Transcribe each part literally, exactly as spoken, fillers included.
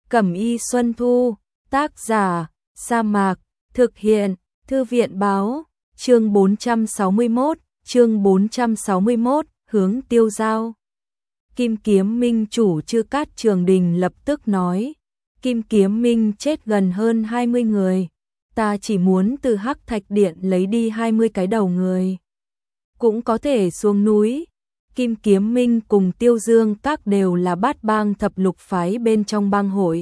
Cẩm y Xuân Thu, tác giả, Sa Mạc, thực hiện, Thư viện báo, chương bốn trăm sáu mươi mốt, chương bốn trăm sáu mươi mốt, hướng tiêu giao. Kim Kiếm Minh chủ Chư Cát Trường Đình lập tức nói, Kim Kiếm Minh chết gần hơn hai mươi người, ta chỉ muốn từ Hắc Thạch Điện lấy đi hai mươi cái đầu người. Cũng có thể xuống núi. Kim Kiếm Minh cùng Tiêu Dương Các đều là bát bang thập lục phái bên trong bang hội.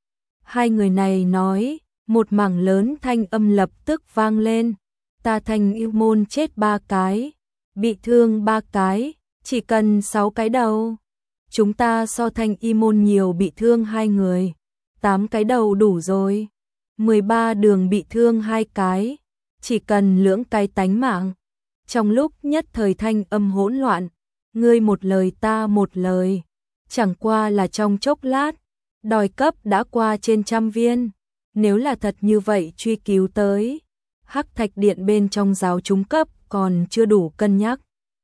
Hai người này nói, một mảng lớn thanh âm lập tức vang lên. Ta Thanh yêu môn chết ba cái, bị thương ba cái, chỉ cần sáu cái đầu. Chúng ta so Thanh y môn nhiều bị thương hai người, tám cái đầu đủ rồi. mười ba đường bị thương hai cái, chỉ cần lưỡng cái tánh mạng. Trong lúc nhất thời thanh âm hỗn loạn, ngươi một lời ta một lời, chẳng qua là trong chốc lát, đòi cấp đã qua trên trăm viên. Nếu là thật như vậy truy cứu tới, Hắc Thạch Điện bên trong giáo chúng cấp còn chưa đủ cân nhắc.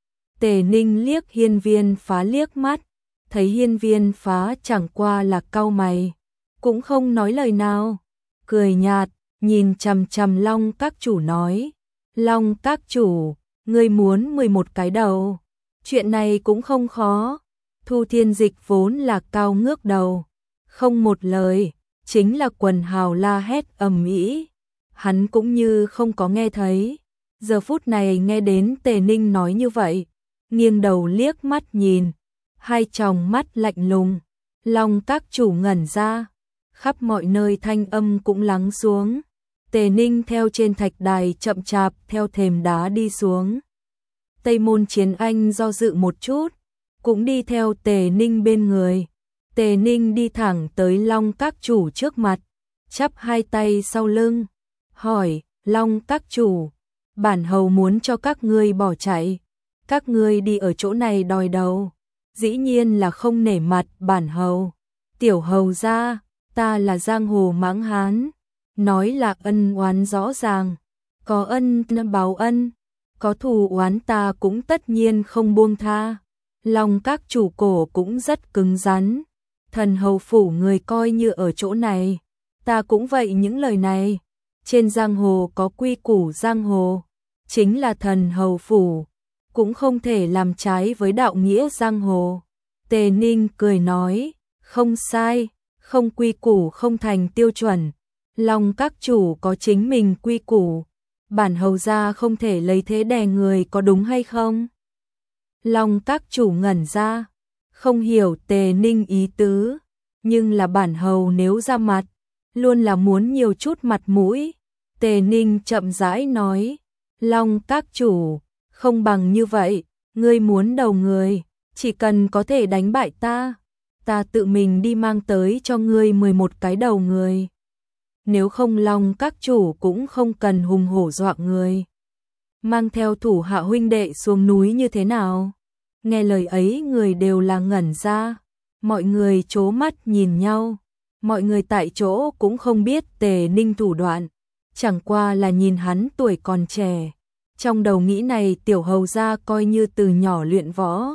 Tề Ninh liếc Hiên Viên Phá liếc mắt, thấy Hiên Viên Phá chẳng qua là cau mày, cũng không nói lời nào, cười nhạt, nhìn chằm chằm Long Các chủ nói, Long Các chủ, ngươi muốn mười một cái đầu, chuyện này cũng không khó. Thu Thiên Dịch vốn là cao ngước đầu, không một lời, chính là quần hào la hét ầm ĩ, hắn cũng như không có nghe thấy. Giờ phút này nghe đến Tề Ninh nói như vậy, nghiêng đầu liếc mắt nhìn, hai tròng mắt lạnh lùng. Long Các chủ ngẩn ra, khắp mọi nơi thanh âm cũng lắng xuống. Tề Ninh theo trên thạch đài chậm chạp theo thềm đá đi xuống. Tây Môn Chiến Anh do dự một chút, cũng đi theo Tề Ninh bên người. Tề Ninh đi thẳng tới Long Các chủ trước mặt, chắp hai tay sau lưng, hỏi, Long Các chủ, bản hầu muốn cho các ngươi bỏ chạy, các ngươi đi ở chỗ này đòi đầu, dĩ nhiên là không nể mặt bản hầu. Tiểu hầu gia, ta là giang hồ mãng hán, nói là ân oán rõ ràng, có ân báo ân, có thù oán ta cũng tất nhiên không buông tha. Long Các chủ cổ cũng rất cứng rắn, thần hầu phủ người coi như ở chỗ này, ta cũng vậy. Những lời này, trên giang hồ có quy củ giang hồ, chính là thần hầu phủ, cũng không thể làm trái với đạo nghĩa giang hồ. Tề Ninh cười nói, không sai, không quy củ không thành tiêu chuẩn, Long Các chủ có chính mình quy củ, bản hầu gia không thể lấy thế đè người, có đúng hay không? Long Các chủ ngẩn ra, không hiểu Tề Ninh ý tứ, nhưng là bản hầu nếu ra mặt, luôn là muốn nhiều chút mặt mũi. Tề Ninh chậm rãi nói, Long Các chủ, không bằng như vậy, ngươi muốn đầu người, chỉ cần có thể đánh bại ta, ta tự mình đi mang tới cho ngươi mười một cái đầu người. Nếu không Long Các chủ cũng không cần hùng hổ dọa người, mang theo thủ hạ huynh đệ xuống núi như thế nào? Nghe lời ấy người đều là ngẩn ra, mọi người trố mắt nhìn nhau, mọi người tại chỗ cũng không biết Tề Ninh thủ đoạn, chẳng qua là nhìn hắn tuổi còn trẻ, trong đầu nghĩ này tiểu hầu gia coi như từ nhỏ luyện võ,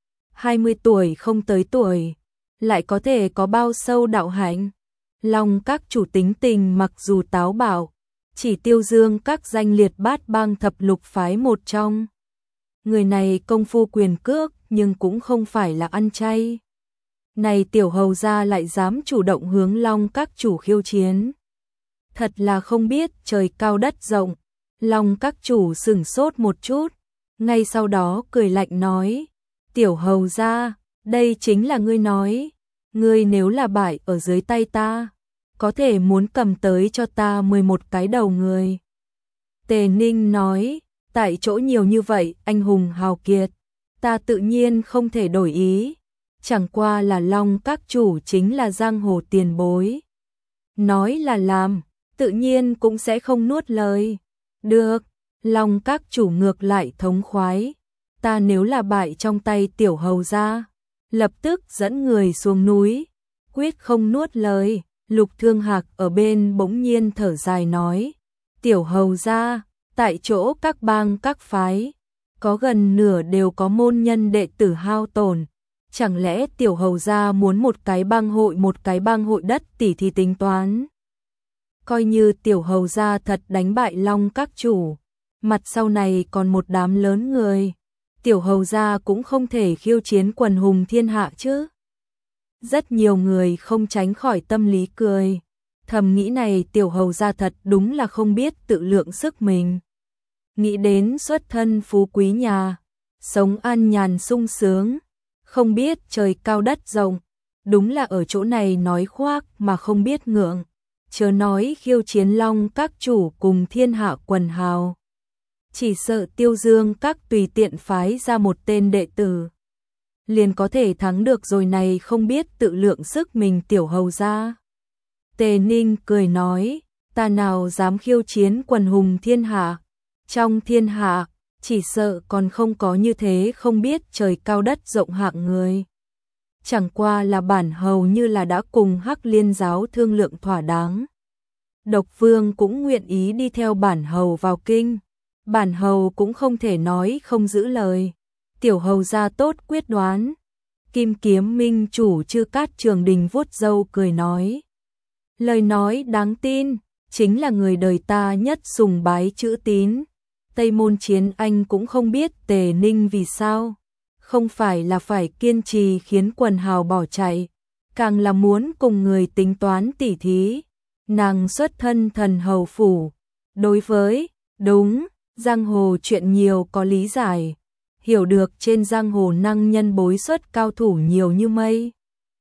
hai mươi tuổi không tới tuổi, lại có thể có bao sâu đạo hạnh. Long Các chủ tính tình mặc dù táo bạo, chỉ Tiêu Dương Các danh liệt bát bang thập lục phái một trong. Người này công phu quyền cước nhưng cũng không phải là ăn chay. Này tiểu hầu gia lại dám chủ động hướng Long Các chủ khiêu chiến. Thật là không biết trời cao đất rộng. Long Các chủ sửng sốt một chút, ngay sau đó cười lạnh nói, tiểu hầu gia, đây chính là ngươi nói, ngươi nếu là bại ở dưới tay ta, có thể muốn cầm tới cho ta mười một cái đầu người. Tề Ninh nói, tại chỗ nhiều như vậy anh hùng hào kiệt, ta tự nhiên không thể đổi ý, chẳng qua là Long Các chủ chính là giang hồ tiền bối, nói là làm, tự nhiên cũng sẽ không nuốt lời. Được, Long Các chủ ngược lại thống khoái, ta nếu là bại trong tay tiểu hầu gia, lập tức dẫn người xuống núi, quyết không nuốt lời. Lục Thương Hạc ở bên bỗng nhiên thở dài nói, tiểu hầu gia, tại chỗ các bang các phái, có gần nửa đều có môn nhân đệ tử hao tổn, chẳng lẽ tiểu hầu gia muốn một cái bang hội một cái bang hội đất tỉ thì tính toán. Coi như tiểu hầu gia thật đánh bại Long các chủ, mặt sau này còn một đám lớn người, tiểu hầu gia cũng không thể khiêu chiến quần hùng thiên hạ chứ. Rất nhiều người không tránh khỏi tâm lý cười, thầm nghĩ này tiểu hầu gia thật đúng là không biết tự lượng sức mình. Nghĩ đến xuất thân phú quý nhà, sống an nhàn sung sướng, không biết trời cao đất rộng, đúng là ở chỗ này nói khoác mà không biết ngượng, chớ nói khiêu chiến Long các chủ cùng thiên hạ quần hào. Chỉ sợ Tiêu Dương các tùy tiện phái ra một tên đệ tử, liền có thể thắng được rồi này không biết tự lượng sức mình tiểu hầu gia. Tề Ninh cười nói, ta nào dám khiêu chiến quần hùng thiên hạ, trong thiên hạ, chỉ sợ còn không có như thế không biết trời cao đất rộng hạng người. Chẳng qua là bản hầu như là đã cùng Hắc Liên giáo thương lượng thỏa đáng. Độc Vương cũng nguyện ý đi theo bản hầu vào kinh, bản hầu cũng không thể nói không giữ lời. Tiểu hầu gia tốt quyết đoán. Kim Kiếm Minh chủ Chư Cát Trường Đình vuốt râu cười nói, lời nói đáng tin, chính là người đời ta nhất sùng bái chữ tín. Tây Môn Chiến Anh cũng không biết Tề Ninh vì sao, không phải là phải kiên trì khiến quần hào bỏ chạy, càng là muốn cùng người tính toán tỉ thí. Nàng xuất thân thần hầu phủ, đối với, đúng, giang hồ chuyện nhiều có lý giải, hiểu được trên giang hồ năng nhân bối xuất cao thủ nhiều như mây.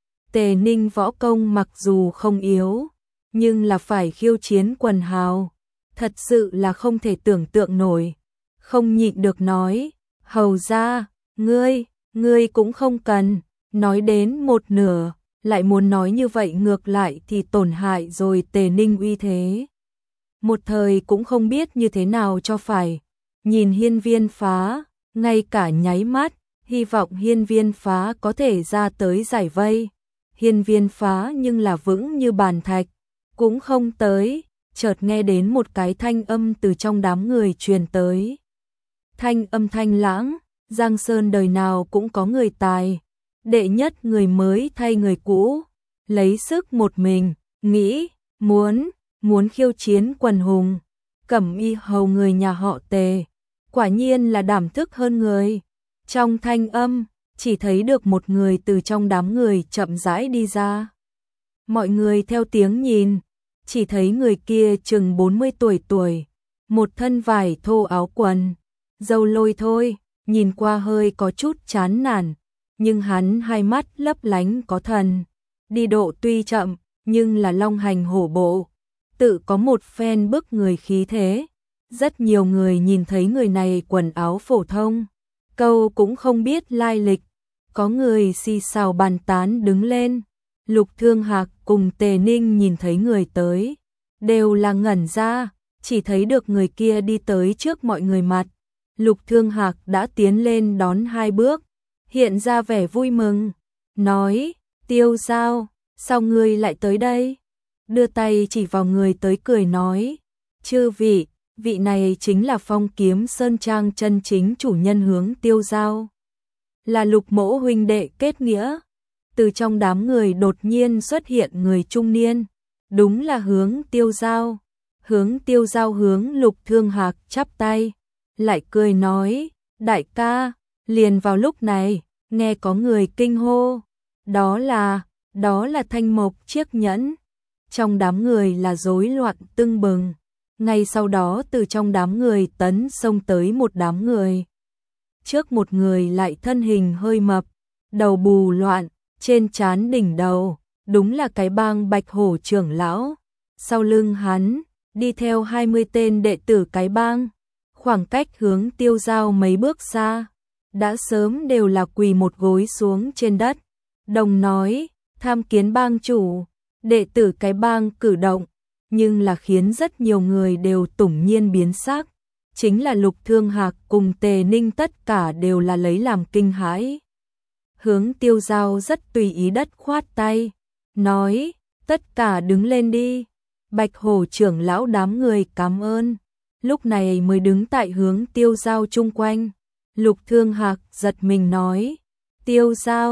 Tề Ninh võ công mặc dù không yếu, nhưng là phải khiêu chiến quần hào, thật sự là không thể tưởng tượng nổi. Không nhịn được nói, hầu gia, ngươi, ngươi cũng không cần, nói đến một nửa, lại muốn nói như vậy ngược lại thì tổn hại rồi Tề Ninh uy thế. Một thời cũng không biết như thế nào cho phải, nhìn Hiên Viên Phá, ngay cả nháy mắt, hy vọng Hiên Viên Phá có thể ra tới giải vây. Hiên Viên Phá nhưng là vững như bàn thạch, cũng không tới, chợt nghe đến một cái thanh âm từ trong đám người truyền tới. Thanh âm thanh lãng, Giang Sơn đời nào cũng có người tài, đệ nhất người mới thay người cũ, lấy sức một mình, nghĩ, muốn, muốn khiêu chiến quần hùng, Cẩm Y hầu người nhà họ Tề, quả nhiên là đảm thức hơn người. Trong thanh âm, chỉ thấy được một người từ trong đám người chậm rãi đi ra. Mọi người theo tiếng nhìn, chỉ thấy người kia chừng bốn mươi tuổi tuổi, một thân vải thô áo quần, râu lôi thôi, nhìn qua hơi có chút chán nản, nhưng hắn hai mắt lấp lánh có thần, đi độ tuy chậm, nhưng là long hành hổ bộ, tự có một phen bức người khí thế. Rất nhiều người nhìn thấy người này quần áo phổ thông, câu cũng không biết lai lịch, có người xì xào bàn tán đứng lên. Lục Thương Hạc cùng Tề Ninh nhìn thấy người tới, đều là ngẩn ra, chỉ thấy được người kia đi tới trước mọi người mặt. Lục Thương Hạc đã tiến lên đón hai bước, hiện ra vẻ vui mừng, nói, Tiêu Giao, sao ngươi lại tới đây? Đưa tay chỉ vào người tới cười nói, chư vị, vị này chính là Phong Kiếm Sơn Trang chân chính chủ nhân Hướng Tiêu Giao, là Lục mỗ huynh đệ kết nghĩa. Từ trong đám người đột nhiên xuất hiện người trung niên, đúng là Hướng Tiêu Giao. Hướng Tiêu Giao hướng Lục Thương Hạc chắp tay, lại cười nói, đại ca. Liền vào lúc này, nghe có người kinh hô, đó là, đó là Thanh Mộc chiếc nhẫn. Trong đám người là rối loạn tưng bừng, ngay sau đó từ trong đám người tấn xông tới một đám người. Trước một người lại thân hình hơi mập, đầu bù loạn, trên trán đỉnh đầu, đúng là cái bang Bạch Hổ trưởng lão. Sau lưng hắn, đi theo hai mươi tên đệ tử cái bang, khoảng cách Hướng Tiêu Giao mấy bước xa, đã sớm đều là quỳ một gối xuống trên đất, đồng nói, tham kiến bang chủ. Đệ tử cái bang cử động, nhưng là khiến rất nhiều người đều tủng nhiên biến sắc, chính là Lục Thương Hạc cùng Tề Ninh tất cả đều là lấy làm kinh hãi. Hướng Tiêu Giao rất tùy ý đất khoát tay, nói, tất cả đứng lên đi. Bạch Hổ trưởng lão đám người cảm ơn, lúc này mới đứng tại Hướng Tiêu Giao chung quanh. Lục Thương Hạc giật mình nói, Tiêu Giao,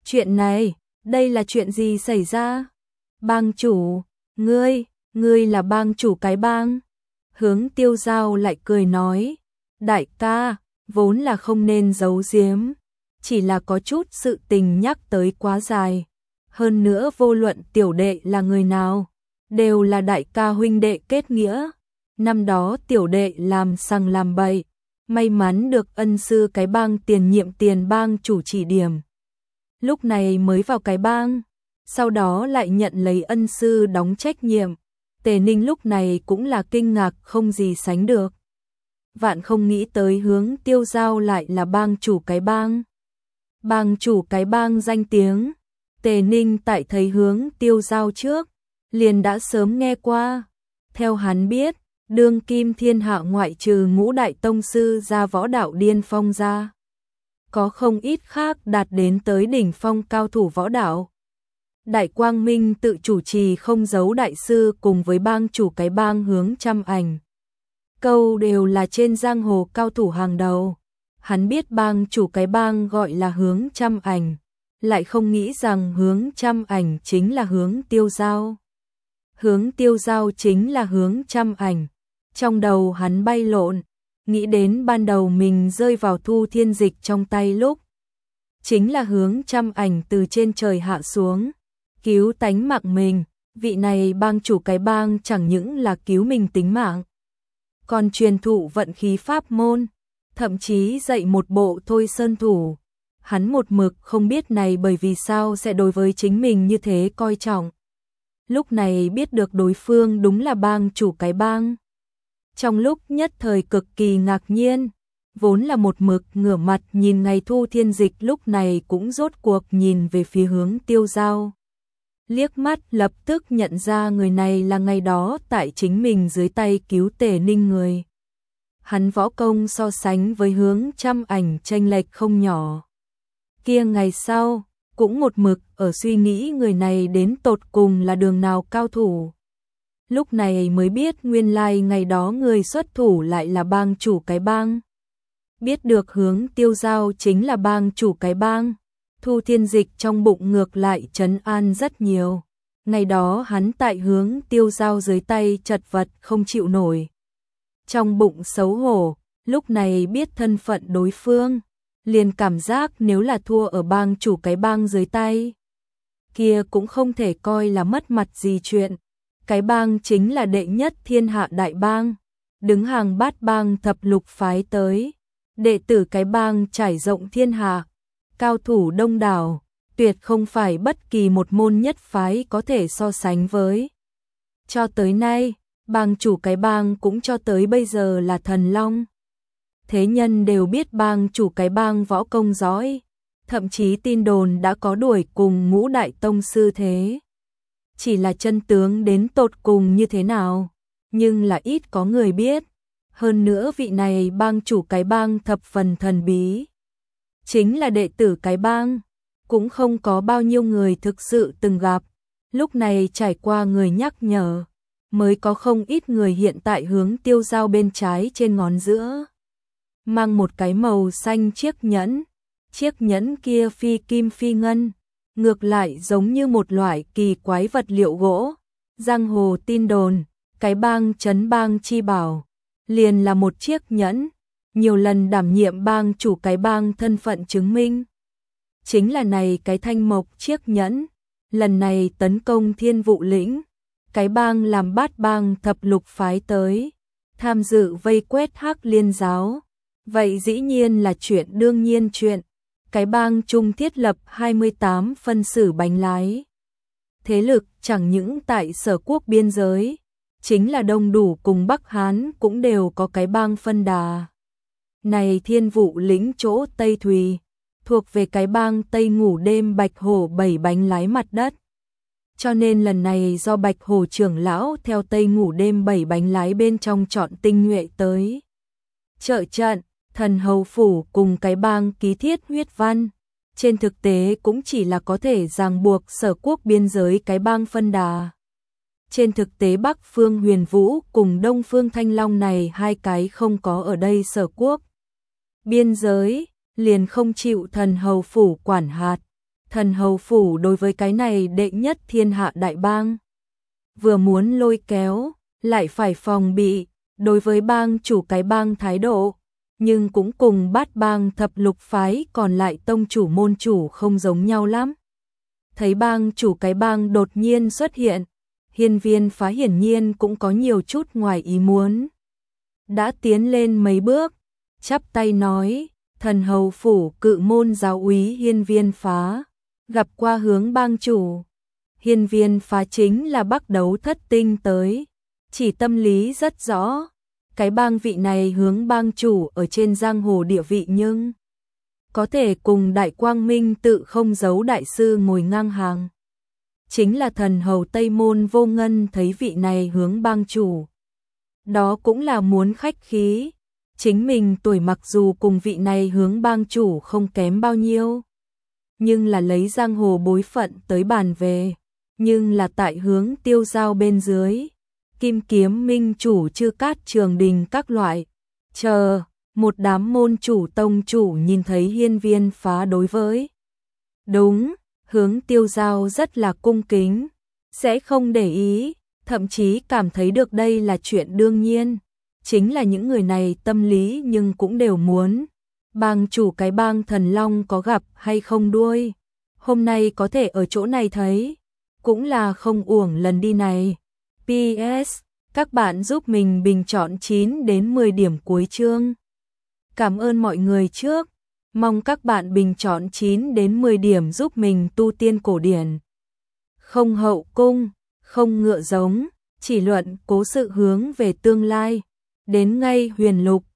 Chuyện này, đây là chuyện gì xảy ra? Bang chủ, ngươi, ngươi là bang chủ cái bang. Hướng Tiêu Giao lại cười nói, đại ca, vốn là không nên giấu giếm, chỉ là có chút sự tình nhắc tới quá dài. Hơn nữa vô luận tiểu đệ là người nào, đều là đại ca huynh đệ kết nghĩa. Năm đó tiểu đệ làm sằng làm bậy, may mắn được ân sư cái bang tiền nhiệm tiền bang chủ chỉ điểm. Lúc này mới vào cái bang, sau đó lại nhận lấy ân sư đóng trách nhiệm. Tề Ninh lúc này cũng là kinh ngạc không gì sánh được. Vạn không nghĩ tới Hướng Tiêu Giao lại là bang chủ cái bang. Bang chủ cái bang danh tiếng, Tề Ninh tại thấy Hướng Tiêu Giao trước, liền đã sớm nghe qua. Theo hắn biết, đương kim thiên hạ ngoại trừ ngũ đại tông sư ra võ đạo điên phong ra, có không ít khác đạt đến tới đỉnh phong cao thủ võ đạo. Đại Quang Minh tự chủ trì không giấu đại sư cùng với bang chủ cái bang Hướng Trăm Ảnh. Câu đều là trên giang hồ cao thủ hàng đầu. Hắn biết bang chủ cái bang gọi là Hướng Trăm Ảnh, lại không nghĩ rằng Hướng Trăm Ảnh chính là Hướng Tiêu Giao. Hướng Tiêu Giao chính là Hướng Trăm Ảnh. Trong đầu hắn bay lộn, nghĩ đến ban đầu mình rơi vào Thu Thiên Dịch trong tay lúc. Chính là Hướng Trăm Ảnh từ trên trời hạ xuống, cứu tánh mạng mình. Vị này bang chủ cái bang chẳng những là cứu mình tính mạng, còn truyền thụ vận khí pháp môn, thậm chí dạy một bộ thôi sơn thủ. Hắn một mực không biết này bởi vì sao sẽ đối với chính mình như thế coi trọng. Lúc này biết được đối phương đúng là bang chủ cái bang. Trong lúc nhất thời cực kỳ ngạc nhiên, vốn là một mực ngửa mặt nhìn ngày Thu Thiên Dịch lúc này cũng rốt cuộc nhìn về phía Hướng Tiêu Giao. Liếc mắt lập tức nhận ra người này là ngày đó tại chính mình dưới tay cứu Tề Ninh người. Hắn võ công so sánh với Hướng Trăm Ảnh chênh lệch không nhỏ. Kia ngày sau, cũng một mực ở suy nghĩ người này đến tột cùng là đường nào cao thủ. Lúc này mới biết nguyên lai ngày đó người xuất thủ lại là bang chủ cái bang. Biết được Hướng Tiêu Giao chính là bang chủ cái bang, Thu Thiên Dịch trong bụng ngược lại trấn an rất nhiều. Ngày đó hắn tại Hướng Tiêu Giao dưới tay chật vật không chịu nổi. Trong bụng xấu hổ, lúc này biết thân phận đối phương, liền cảm giác nếu là thua ở bang chủ cái bang dưới tay, kia cũng không thể coi là mất mặt gì chuyện. Cái bang chính là đệ nhất thiên hạ đại bang, đứng hàng bát bang thập lục phái tới. Đệ tử cái bang trải rộng thiên hạ, cao thủ đông đảo, tuyệt không phải bất kỳ một môn nhất phái có thể so sánh với. Cho tới nay, bang chủ cái bang cũng cho tới bây giờ là thần long. Thế nhân đều biết bang chủ cái bang võ công giỏi, thậm chí tin đồn đã có đuổi cùng ngũ đại tông sư thế. Chỉ là chân tướng đến tột cùng như thế nào, nhưng là ít có người biết. Hơn nữa vị này bang chủ cái bang thập phần thần bí, chính là đệ tử cái bang, cũng không có bao nhiêu người thực sự từng gặp. Lúc này trải qua người nhắc nhở, mới có không ít người hiện tại Hướng Tiêu Giao bên trái trên ngón giữa mang một cái màu xanh chiếc nhẫn. Chiếc nhẫn kia phi kim phi ngân, ngược lại giống như một loại kỳ quái vật liệu gỗ. Giang hồ tin đồn, cái bang trấn bang chi bảo, liền là một chiếc nhẫn, nhiều lần đảm nhiệm bang chủ cái bang thân phận chứng minh. Chính là này cái thanh mộc chiếc nhẫn, lần này tấn công Thiên Vụ lĩnh, cái bang làm bát bang thập lục phái tới, tham dự vây quét Hắc Liên giáo. Vậy dĩ nhiên là chuyện đương nhiên chuyện. Cái bang chung thiết lập hai mươi tám phân xử bánh lái. Thế lực chẳng những tại Sở Quốc biên giới, chính là Đông Đủ cùng Bắc Hán cũng đều có cái bang phân đà. Này Thiên Vụ lĩnh chỗ Tây Thùy, thuộc về cái bang Tây Ngủ Đêm Bạch Hổ bảy bánh lái mặt đất. Cho nên lần này do Bạch Hổ trưởng lão theo Tây Ngủ Đêm bảy bánh lái bên trong chọn tinh nhuệ tới trợ trận. Thần hầu phủ cùng cái bang ký thiết huyết văn, trên thực tế cũng chỉ là có thể ràng buộc Sở Quốc biên giới cái bang phân đà. Trên thực tế Bắc Phương Huyền Vũ cùng Đông Phương Thanh Long này hai cái không có ở đây Sở Quốc biên giới, liền không chịu thần hầu phủ quản hạt. Thần hầu phủ đối với cái này đệ nhất thiên hạ đại bang, vừa muốn lôi kéo, lại phải phòng bị, đối với bang chủ cái bang thái độ, nhưng cũng cùng bát bang thập lục phái còn lại tông chủ môn chủ không giống nhau lắm. Thấy bang chủ cái bang đột nhiên xuất hiện, Hiên Viên Phá hiển nhiên cũng có nhiều chút ngoài ý muốn. Đã tiến lên mấy bước, chắp tay nói, thần hầu phủ cự môn giáo úy Hiên Viên Phá, gặp qua hướng bang chủ. Hiên Viên Phá chính là Bắc Đấu Thất Tinh tới, chỉ tâm lý rất rõ, cái bang vị này hướng bang chủ ở trên giang hồ địa vị nhưng có thể cùng Đại Quang Minh tự không giấu đại sư ngồi ngang hàng. Chính là thần hầu Tây Môn Vô Ngân thấy vị này hướng bang chủ. Đó cũng là muốn khách khí, chính mình tuổi mặc dù cùng vị này hướng bang chủ không kém bao nhiêu, nhưng là lấy giang hồ bối phận tới bàn về, nhưng là tại hướng tiêu giao bên dưới, Kim Kiếm Minh chủ Chư Cát Trường Đình các loại, chờ, một đám môn chủ tông chủ nhìn thấy Hiên Viên Phá đối với. Đúng, hướng tiêu giao rất là cung kính, sẽ không để ý, thậm chí cảm thấy được đây là chuyện đương nhiên, chính là những người này tâm lý nhưng cũng đều muốn. Bang chủ cái bang Thần Long có gặp hay không đuôi, hôm nay có thể ở chỗ này thấy, cũng là không uổng lần đi này. pê ét. Các bạn giúp mình bình chọn chín đến mười điểm cuối chương. Cảm ơn mọi người trước, mong các bạn bình chọn chín đến mười điểm giúp mình tu tiên cổ điển. Không hậu cung, không ngựa giống, chỉ luận cố sự hướng về tương lai, đến ngay huyền lục.